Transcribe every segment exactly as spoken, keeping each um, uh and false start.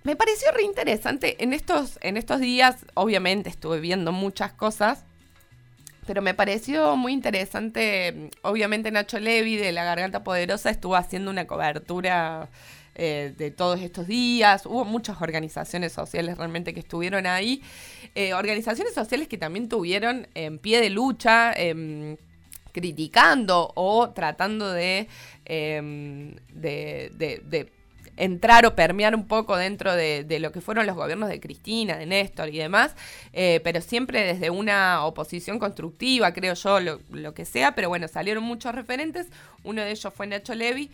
me pareció re interesante. En estos, en estos días, obviamente, estuve viendo muchas cosas, pero me pareció muy interesante. Obviamente, Nacho Levi, de La Garganta Poderosa, estuvo haciendo una cobertura eh, de todos estos días. Hubo muchas organizaciones sociales realmente que estuvieron ahí. Eh, organizaciones sociales que también tuvieron en pie de lucha, eh, criticando o tratando de, eh, de, de, de entrar o permear un poco dentro de, de lo que fueron los gobiernos de Cristina, de Néstor y demás, eh, pero siempre desde una oposición constructiva, creo yo, lo, lo que sea, pero bueno, salieron muchos referentes, uno de ellos fue Nacho Levi,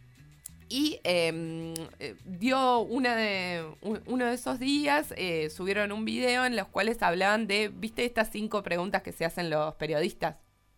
y eh, dio una de, un, uno de esos días, eh, subieron un video en los cuales hablaban de, ¿viste estas cinco preguntas que se hacen los periodistas?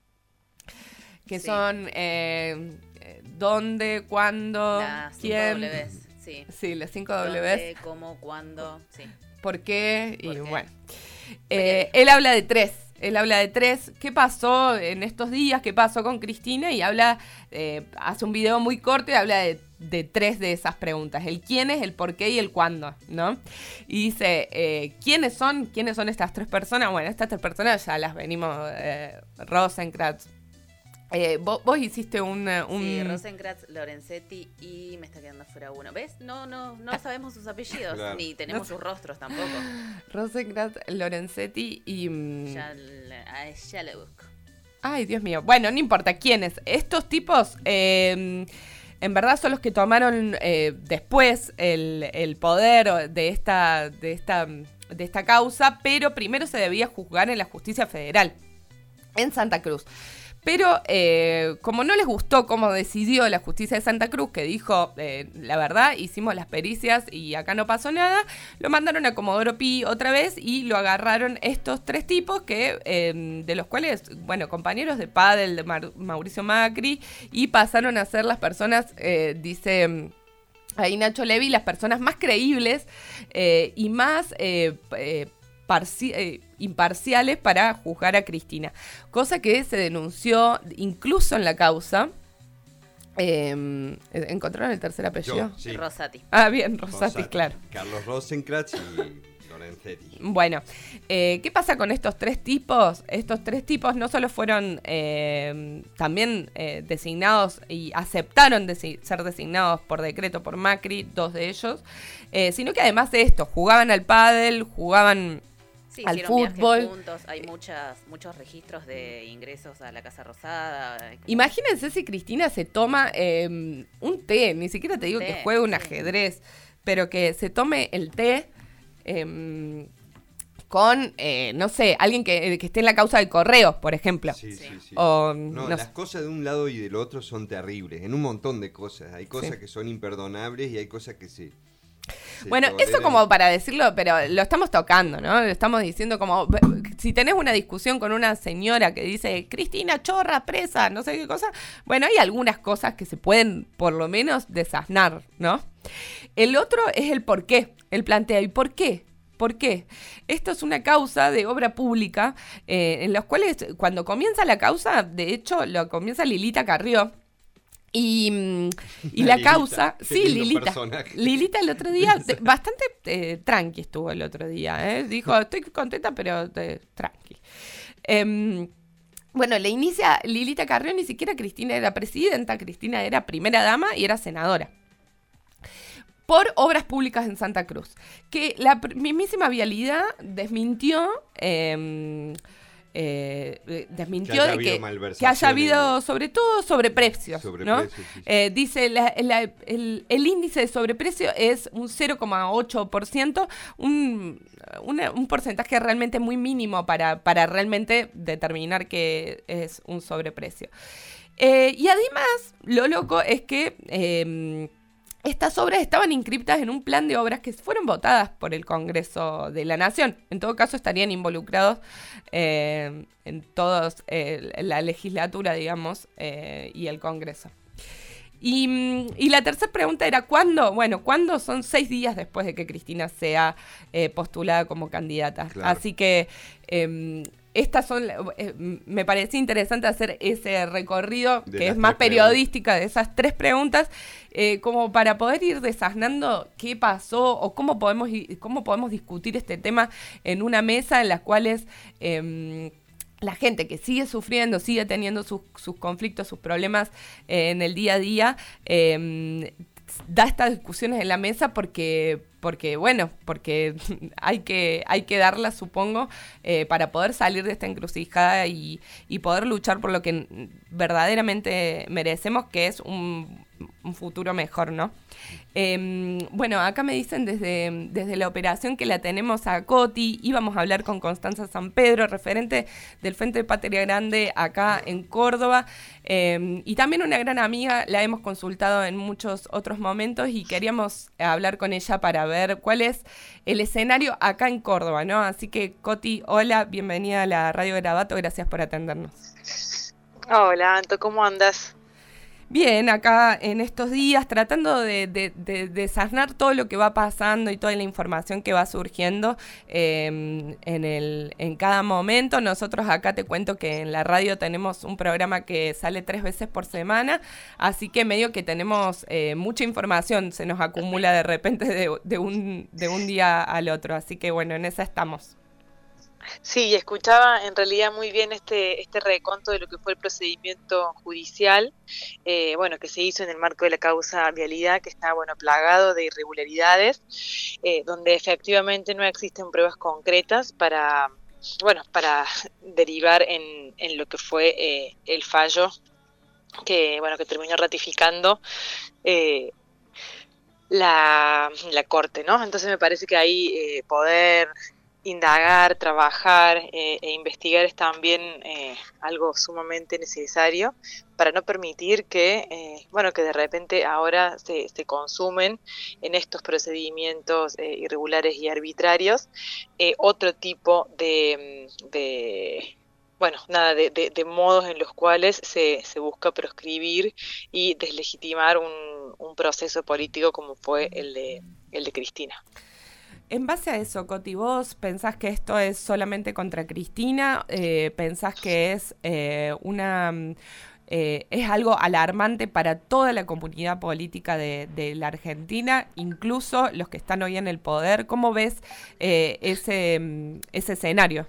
Que sí. son eh, dónde, cuándo, las quién. cinco Ws, sí. Sí, las cinco ¿Dónde, Ws. cómo, cuándo, sí. ¿Por qué? Y ¿Por qué? bueno. Eh, él habla de tres. Él habla de tres. ¿Qué pasó en estos días? ¿Qué pasó con Cristina? Y habla, eh, hace un video muy corto y habla de, de tres de esas preguntas. El quién es, el por qué y el cuándo, ¿no? Y dice, eh, ¿quiénes son? ¿Quiénes son estas tres personas? Bueno, estas tres personas ya las venimos, eh, Rosenkrantz. Eh, vos, vos hiciste un, un... Sí, Rosenkrantz, Lorenzetti y me está quedando fuera uno. ¿Ves? No, no, no sabemos sus apellidos, claro. Ni tenemos no. sus rostros tampoco. Rosenkrantz, Lorenzetti y... Ya, ya lo busco. Ay, Dios mío. Bueno, no importa quiénes. Estos tipos, eh, en verdad, son los que tomaron eh, después el, el poder de esta, de, esta, de esta causa, pero primero se debía juzgar en la justicia federal, en Santa Cruz. Pero eh, como no les gustó cómo decidió la justicia de Santa Cruz, que dijo, eh, la verdad, hicimos las pericias y acá no pasó nada, lo mandaron a Comodoro Pi otra vez y lo agarraron estos tres tipos, que eh, de los cuales, bueno, compañeros de pádel de Mar- Mauricio Macri, y pasaron a ser las personas, eh, dice... ahí Nacho Levi, las personas más creíbles eh, y más... Eh, eh, Parci- eh, imparciales para juzgar a Cristina, cosa que se denunció incluso en la causa. Eh, ¿Encontraron el tercer apellido? Yo, sí. Rosati. Ah, bien, Rosati, Rosati. Claro. Carlos Rosenkrantz y Lorenzetti. Bueno, eh, ¿qué pasa con estos tres tipos? Estos tres tipos no solo fueron eh, también eh, designados y aceptaron desi- ser designados por decreto por Macri, dos de ellos, eh, sino que además de esto, jugaban al pádel, jugaban... Sí, al hicieron fútbol. viajes juntos, hay muchas, muchos registros de ingresos a la Casa Rosada. Imagínense si Cristina se toma eh, un té, ni siquiera te digo té, que juegue un sí. ajedrez, pero que se tome el té eh, con, eh, no sé, alguien que, que esté en la causa de Correos, por ejemplo. Sí, sí, sí. O, no, no las sé. cosas de un lado y del otro son terribles, en un montón de cosas. Hay cosas sí. que son imperdonables y hay cosas que sí. Sí, bueno, eso como para decirlo, pero lo estamos tocando, ¿no? Lo estamos diciendo como, si tenés una discusión con una señora que dice, Cristina, chorra, presa, no sé qué cosa, bueno, hay algunas cosas que se pueden por lo menos desasnar, ¿no? El otro es el por qué, el planteo, ¿y por qué? ¿Por qué? Esto es una causa de obra pública, eh, en los cuales cuando comienza la causa, de hecho, lo comienza Lilita Carrió. Y, y la Lilita, causa, sí, Lilita. Personaje. Lilita el otro día, de, bastante eh, tranqui estuvo el otro día, ¿eh? Dijo, estoy contenta, pero eh, tranqui. Eh, bueno, le inicia Lilita Carrió, ni siquiera Cristina era presidenta, Cristina era primera dama y era senadora. Por obras públicas en Santa Cruz, que la mismísima Vialidad desmintió... Eh, Eh, desmintió de que, que haya habido sobre todo sobreprecios, sobreprecio, ¿no? Sí, sí. Eh, dice la, la, el, el índice de sobreprecio es un cero coma ocho por ciento, un, una, un porcentaje realmente muy mínimo para, para realmente determinar que es un sobreprecio. Eh, y además, lo loco es que eh, estas obras estaban inscriptas en un plan de obras que fueron votadas por el Congreso de la Nación. En todo caso, estarían involucrados eh, en todos eh, la legislatura, digamos, eh, y el Congreso. Y, y la tercera pregunta era, ¿cuándo? Bueno, ¿cuándo? Son seis días después de que Cristina sea eh, postulada como candidata. Claro. Así que... Eh, estas son, eh, me parecía interesante hacer ese recorrido de que es más preguntas. periodística de esas tres preguntas, eh, como para poder ir desasnando qué pasó o cómo podemos, cómo podemos discutir este tema en una mesa en las cuales eh, la gente que sigue sufriendo, sigue teniendo sus, sus conflictos, sus problemas eh, en el día a día, eh, da estas discusiones en la mesa porque, porque bueno, porque hay que, hay que darlas, supongo, eh, para poder salir de esta encrucijada y, y poder luchar por lo que verdaderamente merecemos, que es un, un futuro mejor, ¿no? Eh, bueno, acá me dicen desde, desde la operación que la tenemos a Coti, íbamos a hablar con Constanza San Pedro, referente del Frente de Patria Grande acá en Córdoba, eh, y también una gran amiga, la hemos consultado en muchos otros momentos y queríamos hablar con ella para ver cuál es el escenario acá en Córdoba, ¿no? Así que, Coti, hola, bienvenida a la Radio Garabato, gracias por atendernos. Hola, Anto, ¿cómo andas? Bien, acá en estos días tratando de, de, de, de desasnar todo lo que va pasando y toda la información que va surgiendo eh, en, el, en cada momento. Nosotros acá te cuento que en la radio tenemos un programa que sale tres veces por semana, así que medio que tenemos eh, mucha información, se nos acumula de repente de, de, un, de un día al otro, así que bueno, en esa estamos. Sí, escuchaba en realidad muy bien este este reconto de lo que fue el procedimiento judicial, eh, bueno, que se hizo en el marco de la causa Vialidad, que está, bueno, plagado de irregularidades, eh, donde efectivamente no existen pruebas concretas para, bueno, para derivar en, en lo que fue eh, el fallo que, bueno, que terminó ratificando eh, la, la Corte, ¿no? Entonces me parece que ahí eh, poder indagar, trabajar eh, e investigar es también eh, algo sumamente necesario para no permitir que, eh, bueno, que de repente ahora se, se consumen en estos procedimientos eh, irregulares y arbitrarios eh, otro tipo de, de bueno, nada, de, de, de modos en los cuales se, se busca proscribir y deslegitimar un, un proceso político como fue el de, el de Cristina. En base a eso, Coti, ¿vos pensás que esto es solamente contra Cristina? Eh, ¿Pensás que es eh, una eh, es algo alarmante para toda la comunidad política de, de la Argentina, incluso los que están hoy en el poder? ¿Cómo ves eh, ese, ese escenario?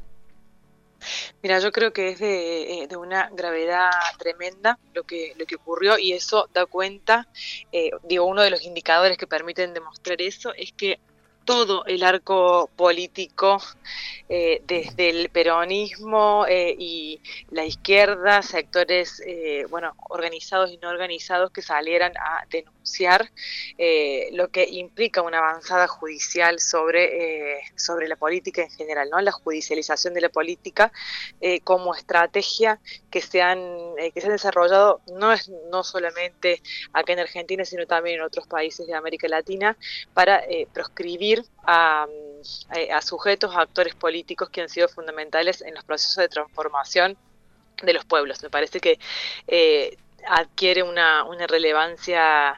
Mira, yo creo que es de, de una gravedad tremenda lo que lo que ocurrió y eso da cuenta, eh, digo, uno de los indicadores que permiten demostrar eso es que todo el arco político, eh, desde el peronismo eh, y la izquierda, sectores eh, bueno, organizados y no organizados que salieran a denunciar eh, lo que implica una avanzada judicial sobre, eh, sobre la política en general, ¿no? La judicialización de la política eh, como estrategia que se han, eh, que se han desarrollado no es no solamente acá en Argentina, sino también en otros países de América Latina, para eh, proscribir A, a sujetos, a actores políticos que han sido fundamentales en los procesos de transformación de los pueblos. Me parece que eh, adquiere una, una relevancia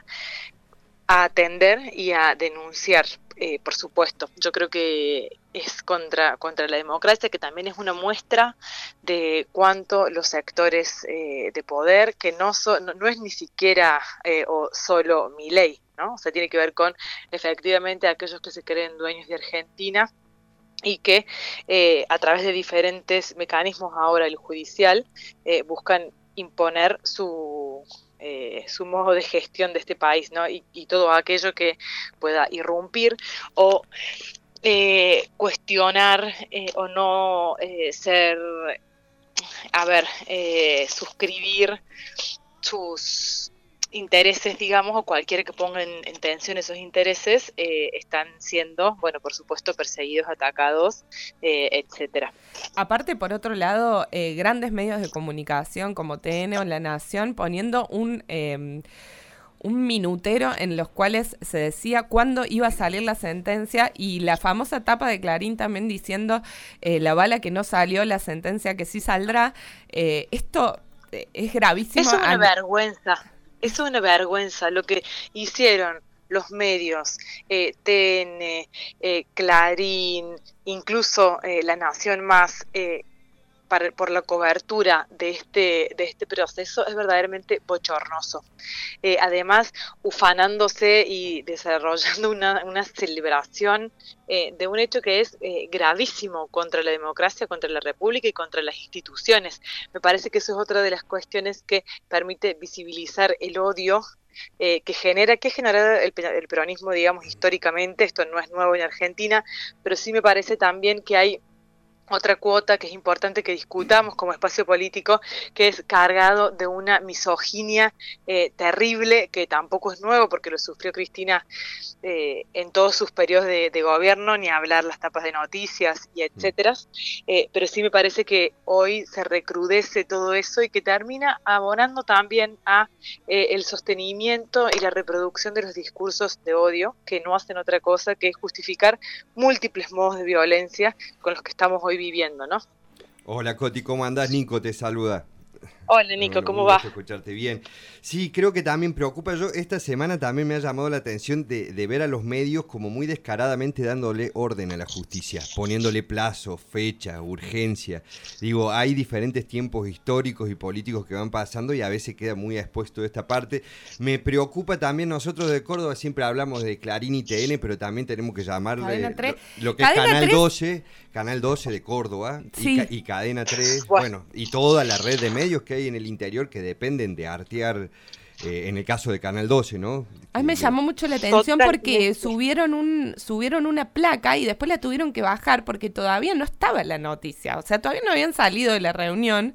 a atender y a denunciar, eh, por supuesto. Yo creo que es contra, contra la democracia, que también es una muestra de cuánto los sectores eh, de poder, que no, so, no, no es ni siquiera eh, o solo Milei, ¿no? O sea, tiene que ver con efectivamente aquellos que se creen dueños de Argentina y que eh, a través de diferentes mecanismos, ahora el judicial, eh, buscan imponer su, eh, su modo de gestión de este país, ¿no? Y, y todo aquello que pueda irrumpir o eh, cuestionar eh, o no eh, ser, a ver, eh, suscribir sus intereses, digamos, o cualquiera que ponga en, en tensión esos intereses, eh, están siendo, bueno, por supuesto, perseguidos, atacados, eh, etcétera. Aparte, por otro lado, eh, grandes medios de comunicación como T N o La Nación poniendo un... Eh, un minutero en los cuales se decía cuándo iba a salir la sentencia y la famosa tapa de Clarín también diciendo eh, la bala que no salió, la sentencia que sí saldrá. Eh, esto eh, es gravísimo. Es una An- vergüenza, es una vergüenza lo que hicieron los medios, eh, T N, eh, Clarín, incluso eh, La Nación Más, eh, para, por la cobertura de este, de este proceso es verdaderamente bochornoso. Eh, además, ufanándose y desarrollando una, una celebración eh, de un hecho que es eh, gravísimo contra la democracia, contra la república y contra las instituciones. Me parece que eso es otra de las cuestiones que permite visibilizar el odio Eh, que genera, que genera el, el peronismo, digamos, históricamente. Esto no es nuevo en Argentina, pero sí me parece también que hay otra cuota que es importante que discutamos como espacio político, que es cargado de una misoginia eh, terrible, que tampoco es nuevo porque lo sufrió Cristina eh, en todos sus periodos de, de gobierno, ni hablar las tapas de noticias y etcétera, eh, pero sí me parece que hoy se recrudece todo eso y que termina abonando también a eh, el sostenimiento y la reproducción de los discursos de odio, que no hacen otra cosa que justificar múltiples modos de violencia con los que estamos hoy viviendo, ¿no? Hola Coti, ¿cómo andás? Nico te saluda. Hola Nico, bueno, ¿cómo un va? gusto escucharte bien. Sí, creo que también preocupa. Yo esta semana también me ha llamado la atención de, de ver a los medios como muy descaradamente dándole orden a la justicia, poniéndole plazo, fecha, urgencia. Digo, hay diferentes tiempos históricos y políticos que van pasando y a veces queda muy expuesto esta parte. Me preocupa también, nosotros de Córdoba siempre hablamos de Clarín y T N, pero también tenemos que llamarle lo, lo que es Canal doce, Canal doce de Córdoba, sí. y, y Cadena tres, bueno, y toda la red de medios que hay en el interior que dependen de artear, eh, en el caso de Canal doce, ¿no? A mí me llamó mucho la atención porque subieron un subieron una placa y después la tuvieron que bajar porque todavía no estaba la noticia, o sea, todavía no habían salido de la reunión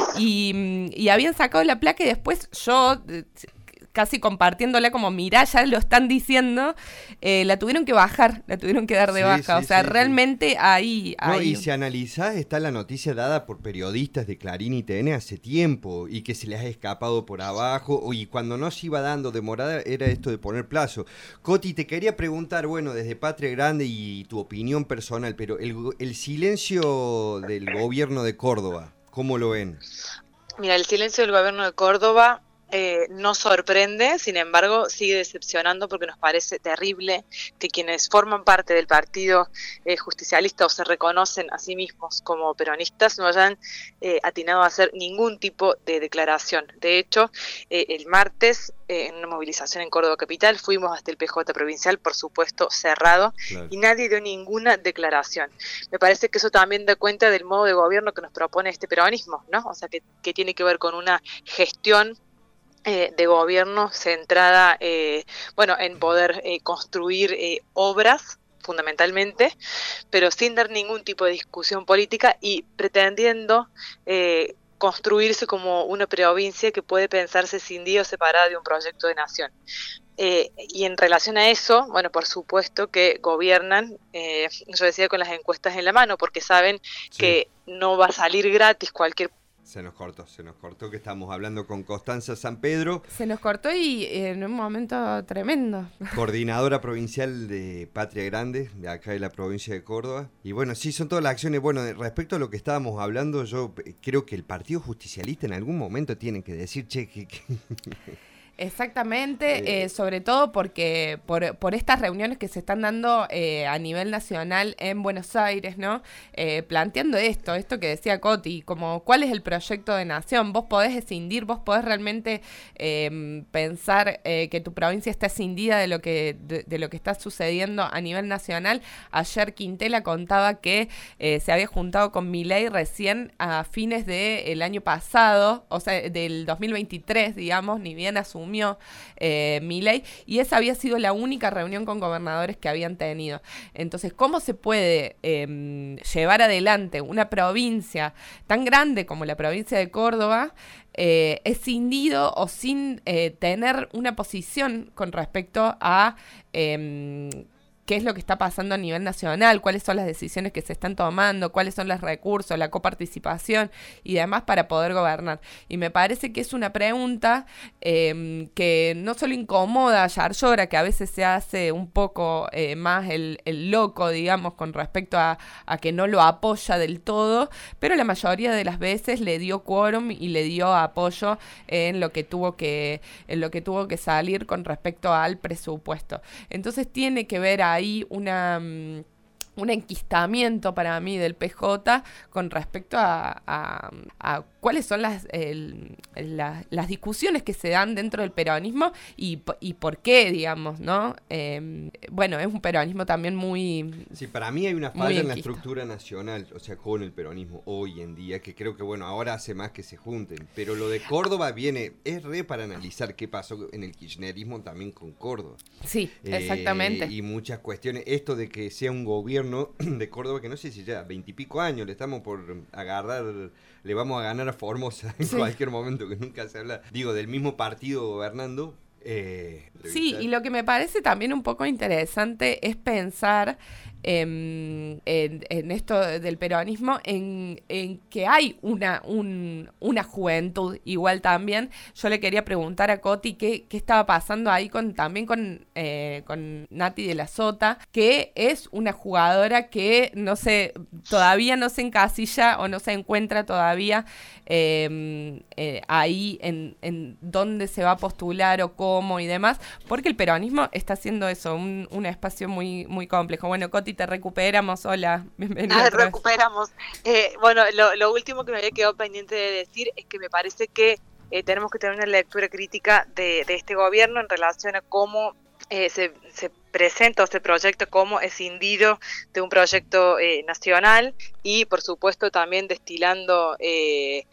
y, y habían sacado la placa y después yo... casi compartiéndola como, mirá, ya lo están diciendo, eh, la tuvieron que bajar, la tuvieron que dar de sí, baja, sí, o sea, sí, realmente sí. ahí... No, ahí... y si analizás, está la noticia dada por periodistas de Clarín y T N hace tiempo, y que se les ha escapado por abajo, y cuando no se iba dando demorada, era esto de poner plazo. Coti, te quería preguntar, bueno, desde Patria Grande y tu opinión personal, pero el, el silencio del gobierno de Córdoba, ¿cómo lo ven? Mira, el silencio del gobierno de Córdoba... Eh, no sorprende, sin embargo sigue decepcionando porque nos parece terrible que quienes forman parte del partido eh, justicialista o se reconocen a sí mismos como peronistas no hayan eh, atinado a hacer ningún tipo de declaración. De hecho, eh, el martes eh, en una movilización en Córdoba Capital fuimos hasta el P J provincial, por supuesto cerrado, claro. Y nadie dio ninguna declaración. Me parece que eso también da cuenta del modo de gobierno que nos propone este peronismo, ¿no? O sea, que, que tiene que ver con una gestión Eh, de gobierno centrada eh, bueno, en poder eh, construir eh, obras fundamentalmente, pero sin dar ningún tipo de discusión política y pretendiendo eh, construirse como una provincia que puede pensarse cindida o separada de un proyecto de nación. Eh, y en relación a eso, bueno, por supuesto que gobiernan, eh, yo decía, con las encuestas en la mano, porque saben sí. que no va a salir gratis cualquier Se nos cortó, se nos cortó que estamos hablando con Constanza San Pedro. Se nos cortó y eh, en un momento tremendo. Coordinadora provincial de Patria Grande, de acá de la provincia de Córdoba. Y bueno, sí, son todas las acciones. Bueno, respecto a lo que estábamos hablando, yo creo que el Partido Justicialista en algún momento tiene que decir, che, que... que... Exactamente, eh, sobre todo porque por, por estas reuniones que se están dando eh, a nivel nacional en Buenos Aires, ¿no? Eh, planteando esto, esto que decía Coti, como cuál es el proyecto de nación. Vos podés escindir, vos podés realmente eh, pensar eh, que tu provincia está escindida de lo que de, de lo que está sucediendo a nivel nacional. Ayer Quintela contaba que eh, se había juntado con Milei recién a fines del año pasado, o sea, del dos mil veintitrés, digamos, ni bien asumió Eh, Milei, y esa había sido la única reunión con gobernadores que habían tenido. Entonces, ¿cómo se puede eh, llevar adelante una provincia tan grande como la provincia de Córdoba eh, escindido o sin eh, tener una posición con respecto a eh, qué es lo que está pasando a nivel nacional, cuáles son las decisiones que se están tomando, cuáles son los recursos, la coparticipación y demás para poder gobernar? Y me parece que es una pregunta eh, que no solo incomoda a Yarlora, que a veces se hace un poco eh, más el, el loco, digamos, con respecto a, a que no lo apoya del todo, pero la mayoría de las veces le dio quórum y le dio apoyo en lo que tuvo que, en lo que tuvo que salir con respecto al presupuesto. Entonces tiene que ver ahí una, un enquistamiento para mí del P J con respecto a, a, a cuáles son las, el, la, las discusiones que se dan dentro del peronismo y, y por qué, digamos, ¿no? Eh, bueno, es un peronismo también muy... Sí, para mí hay una falla en la estructura nacional, o sea, con el peronismo hoy en día, que creo que, bueno, ahora hace más que se junten, pero lo de Córdoba viene, es re para analizar qué pasó en el kirchnerismo también con Córdoba. Sí, exactamente. Eh, y muchas cuestiones, esto de que sea un gobierno de Córdoba, que no sé si ya veintipico años, le estamos por agarrar, le vamos a ganar a Formosa en sí. cualquier momento, que nunca se habla, digo, del mismo partido gobernando. Eh, sí, y lo que me parece también un poco interesante es pensar en, en, en esto del peronismo, en, en que hay una, un, una juventud igual también. Yo le quería preguntar a Coti qué, qué estaba pasando ahí con también con, eh, con Nati de la Sota, que es una jugadora que no sé, todavía no se encasilla o no se encuentra todavía eh, eh, ahí en, en dónde se va a postular o cómo y demás, porque el peronismo está haciendo eso, un, un espacio muy, muy complejo. Bueno, Coti, te recuperamos. Hola, bienvenida. Ah, recuperamos. Eh, bueno, lo, lo último que me había quedado pendiente de decir es que me parece que eh, tenemos que tener una lectura crítica de, de este gobierno en relación a cómo eh, se, se presenta o se proyecta como escindido de un proyecto eh, nacional y, por supuesto, también destilando... Eh,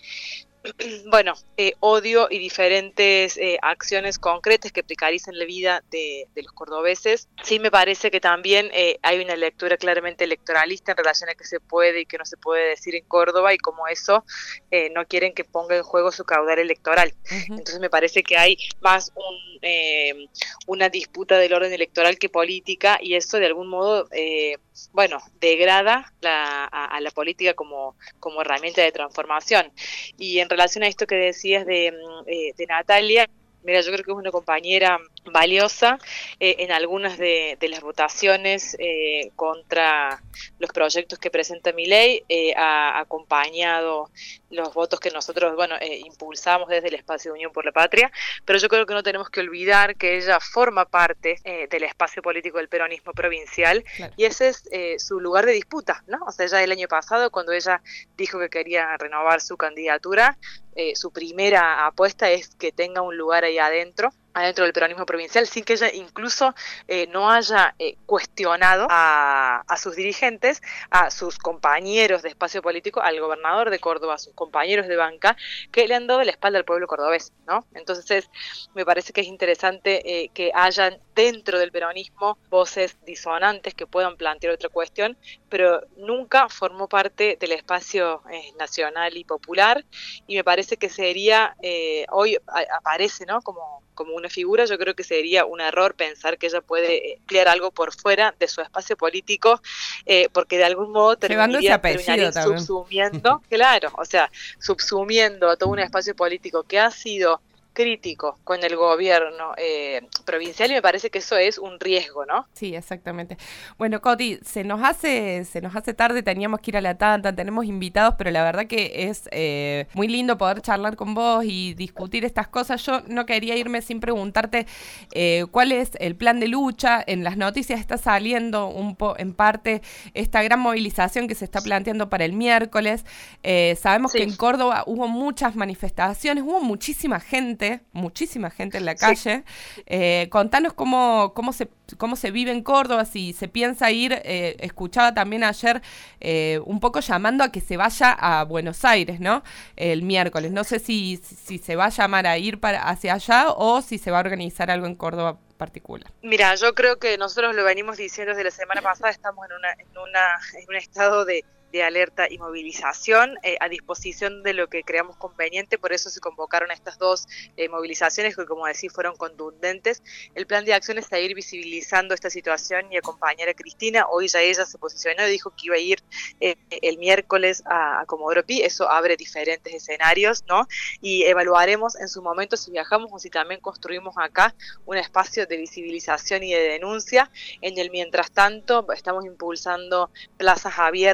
bueno, eh, odio y diferentes eh, acciones concretas que precaricen la vida de, de los cordobeses. Sí me parece que también eh, hay una lectura claramente electoralista en relación a qué se puede y qué no se puede decir en Córdoba y como eso eh, no quieren que ponga en juego su caudal electoral. Uh-huh. Entonces me parece que hay más un, eh, una disputa del orden electoral que política y eso de algún modo, eh, bueno, degrada la, a, a la política como, como herramienta de transformación. Y en relación a esto que decías de, eh, de Natalia, mira, yo creo que es una compañera valiosa eh, en algunas de, de las votaciones eh, contra los proyectos que presenta Milei, eh, ha acompañado los votos que nosotros, bueno, eh, impulsamos desde el Espacio de Unión por la Patria, pero yo creo que no tenemos que olvidar que ella forma parte eh, del espacio político del peronismo provincial, claro. Y ese es eh, su lugar de disputa, ¿no? O sea, ya el año pasado, cuando ella dijo que quería renovar su candidatura, eh, su primera apuesta es que tenga un lugar ahí adentro, adentro del peronismo provincial, sin que ella incluso eh, no haya eh, cuestionado a, a sus dirigentes, a sus compañeros de espacio político, al gobernador de Córdoba, a sus compañeros de banca, que le han dado la espalda al pueblo cordobés, ¿no? Entonces, me parece que es interesante eh, que hayan dentro del peronismo voces disonantes que puedan plantear otra cuestión, pero nunca formó parte del espacio eh, nacional y popular, y me parece que sería, eh, hoy a, aparece, ¿no?, como como una figura, yo creo que sería un error pensar que ella puede emplear algo por fuera de su espacio político, eh, porque de algún modo terminaría, terminaría subsumiendo, claro, o sea, subsumiendo a todo un espacio político que ha sido crítico con el gobierno eh, provincial, y me parece que eso es un riesgo, ¿no? Sí, exactamente. Bueno, Coti, se nos hace se nos hace tarde, teníamos que ir a la tanda, tenemos invitados, pero la verdad que es eh, muy lindo poder charlar con vos y discutir estas cosas. Yo no quería irme sin preguntarte eh, cuál es el plan de lucha. En las noticias está saliendo un po en parte esta gran movilización que se está planteando para el miércoles. Eh, sabemos sí. que en Córdoba hubo muchas manifestaciones, hubo muchísima gente muchísima gente en la calle. Sí. Eh, contanos cómo, cómo, se, cómo se vive en Córdoba, si se piensa ir. Eh, escuchaba también ayer eh, un poco llamando a que se vaya a Buenos Aires, ¿no? El miércoles. No sé si, si se va a llamar a ir para, hacia allá o si se va a organizar algo en Córdoba particular. Mira, yo creo que nosotros lo venimos diciendo desde la semana pasada, estamos en, una, en, una, en un estado de de alerta y movilización eh, a disposición de lo que creamos conveniente, por eso se convocaron estas dos eh, movilizaciones que, como decís, fueron contundentes. El plan de acción es seguir visibilizando esta situación y acompañar a Cristina. Hoy ya ella se posicionó y dijo que iba a ir eh, el miércoles a, a Comodoro Pi. Eso abre diferentes escenarios, ¿no? Y evaluaremos en su momento si viajamos o si también construimos acá un espacio de visibilización y de denuncia. En el mientras tanto estamos impulsando plazas abiertas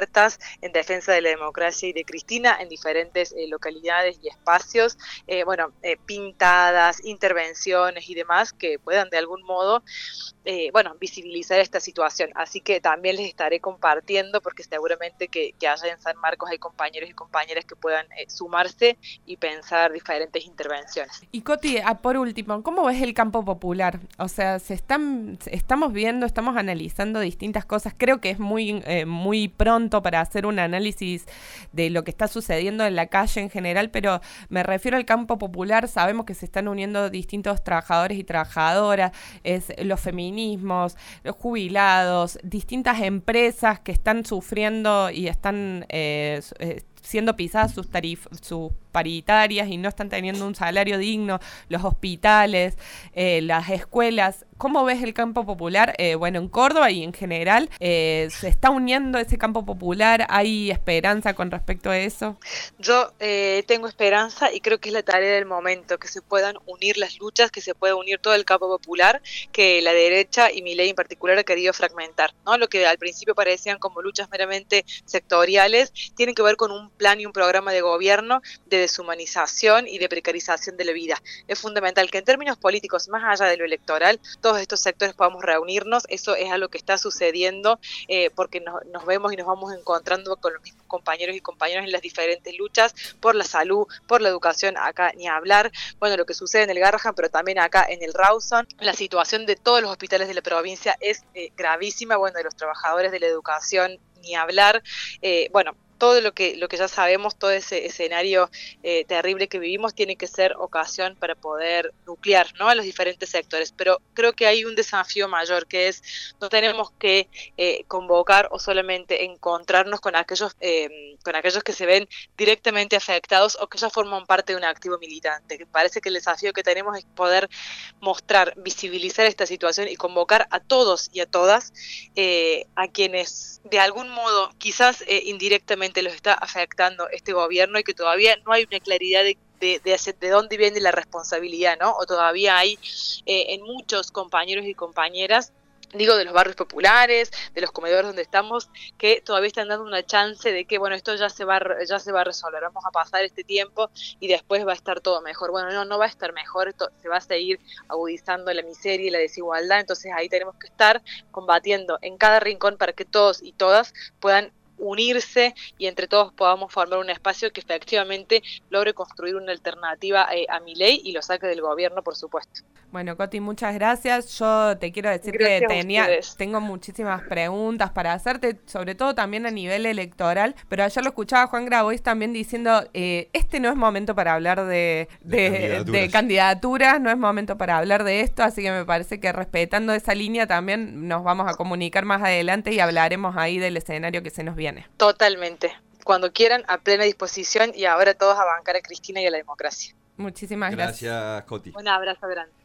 en defensa de la democracia y de Cristina en diferentes eh, localidades y espacios, eh, bueno, eh, pintadas, intervenciones y demás que puedan de algún modo Eh, bueno, visibilizar esta situación. Así que también les estaré compartiendo, porque seguramente que, que allá en San Marcos hay compañeros y compañeras que puedan eh, sumarse y pensar diferentes intervenciones. Y Coti, ah, por último, ¿cómo ves el campo popular? O sea, se están, estamos viendo, estamos analizando distintas cosas. Creo que es muy, eh, muy pronto para hacer un análisis de lo que está sucediendo en la calle en general, pero me refiero al campo popular. Sabemos que se están uniendo distintos trabajadores y trabajadoras, es, los feminismos, los jubilados, distintas empresas que están sufriendo y están eh, eh, siendo pisadas sus tarifas, sus paritarias y no están teniendo un salario digno, los hospitales, eh, las escuelas. ¿Cómo ves el campo popular? Eh, bueno, en Córdoba y en general, eh, ¿se está uniendo ese campo popular? ¿Hay esperanza con respecto a eso? Yo eh, tengo esperanza y creo que es la tarea del momento, que se puedan unir las luchas, que se pueda unir todo el campo popular, que la derecha y Milei en particular ha querido fragmentar, ¿no? Lo que al principio parecían como luchas meramente sectoriales, tienen que ver con un plan y un programa de gobierno de deshumanización y de precarización de la vida. Es fundamental que en términos políticos, más allá de lo electoral, todos estos sectores podamos reunirnos. Eso es algo que está sucediendo eh, porque nos, nos vemos y nos vamos encontrando con los mismos compañeros y compañeras en las diferentes luchas por la salud, por la educación, acá ni hablar. Bueno, lo que sucede en el Garrahan, pero también acá en el Rawson. La situación de todos los hospitales de la provincia es eh, gravísima. Bueno, de los trabajadores de la educación ni hablar. Eh, bueno, todo lo que lo que ya sabemos, todo ese escenario eh, terrible que vivimos tiene que ser ocasión para poder nuclear, ¿no?, a los diferentes sectores. Pero creo que hay un desafío mayor, que es no tenemos que eh, convocar o solamente encontrarnos con aquellos eh, con aquellos que se ven directamente afectados o que ya forman parte de un activo militante. Que parece que el desafío que tenemos es poder mostrar, visibilizar esta situación y convocar a todos y a todas, eh, a quienes de algún modo, quizás eh, indirectamente, los está afectando este gobierno y que todavía no hay una claridad de De, de, hacer, de dónde viene la responsabilidad, ¿no? O todavía hay eh, en muchos compañeros y compañeras, digo, de los barrios populares, de los comedores donde estamos, que todavía están dando una chance de que, bueno, esto ya se va ya se va a resolver, vamos a pasar este tiempo y después va a estar todo mejor. Bueno, no, no va a estar mejor, esto se va a seguir agudizando la miseria y la desigualdad. Entonces ahí tenemos que estar combatiendo en cada rincón para que todos y todas puedan unirse y entre todos podamos formar un espacio que efectivamente logre construir una alternativa eh, a Milei y lo saque del gobierno, por supuesto. Bueno, Coti, muchas gracias. Yo te quiero decir Gracias que tenía, ustedes. tengo muchísimas preguntas para hacerte, sobre todo también a nivel electoral, pero ayer lo escuchaba a Juan Grabois también diciendo, eh, este no es momento para hablar de, de, de, candidaturas. de candidaturas, no es momento para hablar de esto, así que me parece que respetando esa línea también nos vamos a comunicar más adelante y hablaremos ahí del escenario que se nos viene. Totalmente. Cuando quieran, a plena disposición, y ahora todos a bancar a Cristina y a la democracia. Muchísimas gracias. Gracias, Coti. Un abrazo grande.